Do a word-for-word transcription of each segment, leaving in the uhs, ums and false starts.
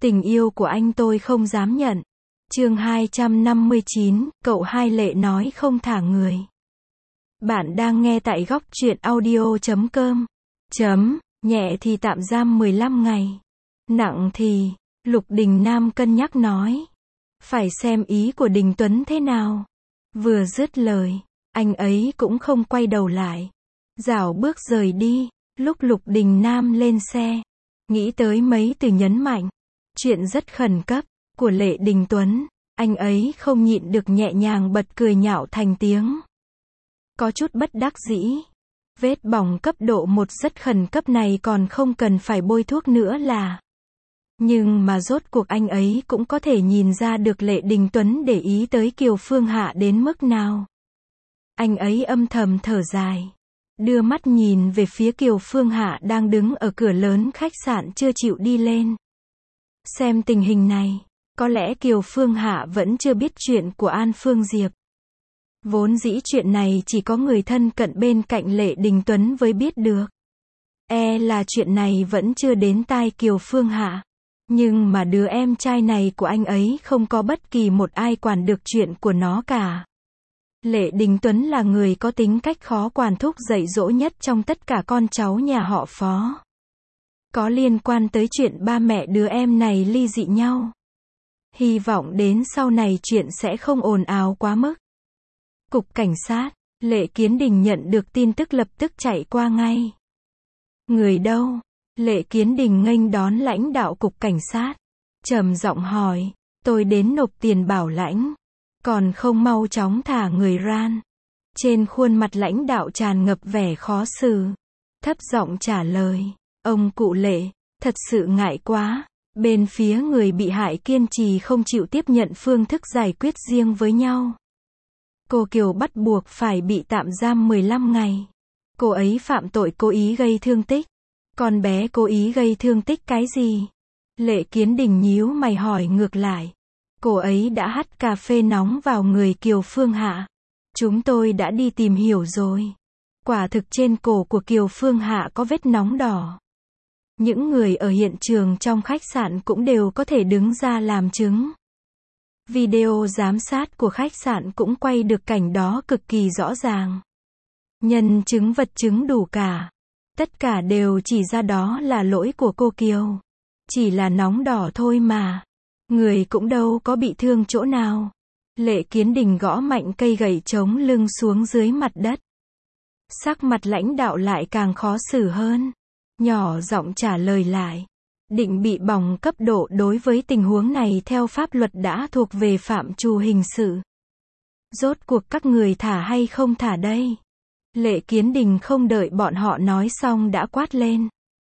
Tình yêu của anh tôi không dám nhận. Chương hai trăm năm mươi chín, cậu hai Lệ nói không thả người. Bạn đang nghe tại góc truyện audio chấm com. Chấm, nhẹ thì tạm giam mười lăm ngày. Nặng thì, Lục Đình Nam cân nhắc nói. Phải xem ý của Đình Tuấn thế nào. Vừa dứt lời, anh ấy cũng không quay đầu lại. Rảo bước rời đi, lúc Lục Đình Nam lên xe. Nghĩ tới mấy từ nhấn mạnh. Chuyện rất khẩn cấp, của Lệ Đình Tuấn, anh ấy không nhịn được nhẹ nhàng bật cười nhạo thành tiếng. Có chút bất đắc dĩ. Vết bỏng cấp độ một rất khẩn cấp này còn không cần phải bôi thuốc nữa là. Nhưng mà rốt cuộc anh ấy cũng có thể nhìn ra được Lệ Đình Tuấn để ý tới Kiều Phương Hạ đến mức nào. Anh ấy âm thầm thở dài. Đưa mắt nhìn về phía Kiều Phương Hạ đang đứng ở cửa lớn khách sạn chưa chịu đi lên. Xem tình hình này, có lẽ Kiều Phương Hạ vẫn chưa biết chuyện của An Phương Diệp. Vốn dĩ chuyện này chỉ có người thân cận bên cạnh Lệ Đình Tuấn mới biết được. E là chuyện này vẫn chưa đến tai Kiều Phương Hạ. Nhưng mà đứa em trai này của anh ấy không có bất kỳ một ai quản được chuyện của nó cả. Lệ Đình Tuấn là người có tính cách khó quản thúc dạy dỗ nhất trong tất cả con cháu nhà họ Phó. Có liên quan tới chuyện ba mẹ đứa em này ly dị nhau. Hy vọng đến sau này chuyện sẽ không ồn ào quá mức. Cục cảnh sát, Lệ Kiến Đình nhận được tin tức lập tức chạy qua ngay. Người đâu? Lệ Kiến Đình nghênh đón lãnh đạo cục cảnh sát. Trầm giọng hỏi, tôi đến nộp tiền bảo lãnh. Còn không mau chóng thả người ran. Trên khuôn mặt lãnh đạo tràn ngập vẻ khó xử. Thấp giọng trả lời. Ông cụ Lệ, thật sự ngại quá. Bên phía người bị hại kiên trì không chịu tiếp nhận phương thức giải quyết riêng với nhau. Cô Kiều bắt buộc phải bị tạm giam mười lăm ngày. Cô ấy phạm tội cố ý gây thương tích. Con bé cố ý gây thương tích cái gì? Lệ Kiến Đình nhíu mày hỏi ngược lại. Cô ấy đã hắt cà phê nóng vào người Kiều Phương Hạ. Chúng tôi đã đi tìm hiểu rồi. Quả thực trên cổ của Kiều Phương Hạ có vết nóng đỏ. Những người ở hiện trường trong khách sạn cũng đều có thể đứng ra làm chứng. Video giám sát của khách sạn cũng quay được cảnh đó cực kỳ rõ ràng. Nhân chứng vật chứng đủ cả. Tất cả đều chỉ ra đó là lỗi của cô Kiều. Chỉ là nóng đỏ thôi mà. Người cũng đâu có bị thương chỗ nào. Lệ Kiến Đình gõ mạnh cây gậy chống lưng xuống dưới mặt đất. Sắc mặt lãnh đạo lại càng khó xử hơn. Nhỏ giọng trả lời lại. Định bị bỏng cấp độ đối với tình huống này theo pháp luật đã thuộc về phạm trù hình sự. Rốt cuộc các người thả hay không thả đây? Lệ Kiến Đình không đợi bọn họ nói xong đã quát lên.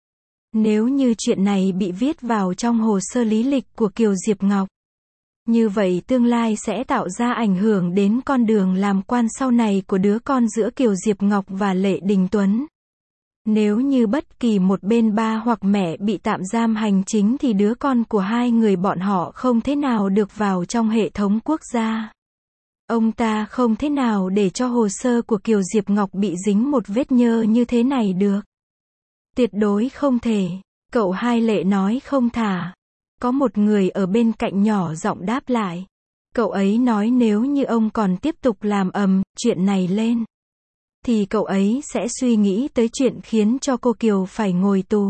Nếu như chuyện này bị viết vào trong hồ sơ lý lịch của Kiều Diệp Ngọc, như vậy tương lai sẽ tạo ra ảnh hưởng đến con đường làm quan sau này của đứa con giữa Kiều Diệp Ngọc và Lệ Đình Tuấn. Nếu như bất kỳ một bên ba hoặc mẹ bị tạm giam hành chính thì đứa con của hai người bọn họ không thể nào được vào trong hệ thống quốc gia. Ông ta không thể nào để cho hồ sơ của Kiều Diệp Ngọc bị dính một vết nhơ như thế này được. Tuyệt đối không thể. Cậu hai Lệ nói không thả. Có một người ở bên cạnh nhỏ giọng đáp lại. Cậu ấy nói nếu như ông còn tiếp tục làm ầm chuyện này lên, thì cậu ấy sẽ suy nghĩ tới chuyện khiến cho cô Kiều phải ngồi tù.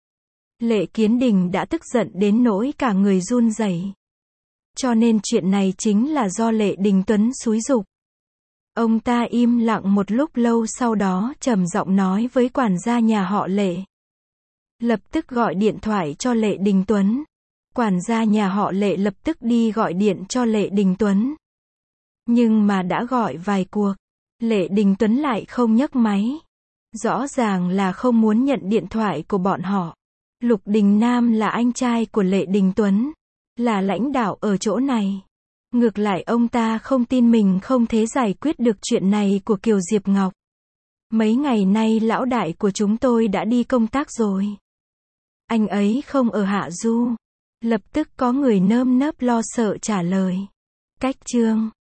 Lệ Kiến Đình đã tức giận đến nỗi cả người run rẩy. Cho nên chuyện này chính là do Lệ Đình Tuấn xúi giục. Ông ta im lặng một lúc lâu sau đó trầm giọng nói với quản gia nhà họ Lệ. Lập tức gọi điện thoại cho Lệ Đình Tuấn. Quản gia nhà họ Lệ lập tức đi gọi điện cho Lệ Đình Tuấn. Nhưng mà đã gọi vài cuộc, Lệ Đình Tuấn lại không nhấc máy. Rõ ràng là không muốn nhận điện thoại của bọn họ. Lục Đình Nam là anh trai của Lệ Đình Tuấn, là lãnh đạo ở chỗ này. Ngược lại ông ta không tin mình không thể giải quyết được chuyện này của Kiều Diệp Ngọc. Mấy ngày nay lão đại của chúng tôi đã đi công tác rồi. Anh ấy không ở Hạ Du. Lập tức có người nơm nớp lo sợ trả lời. Cách chương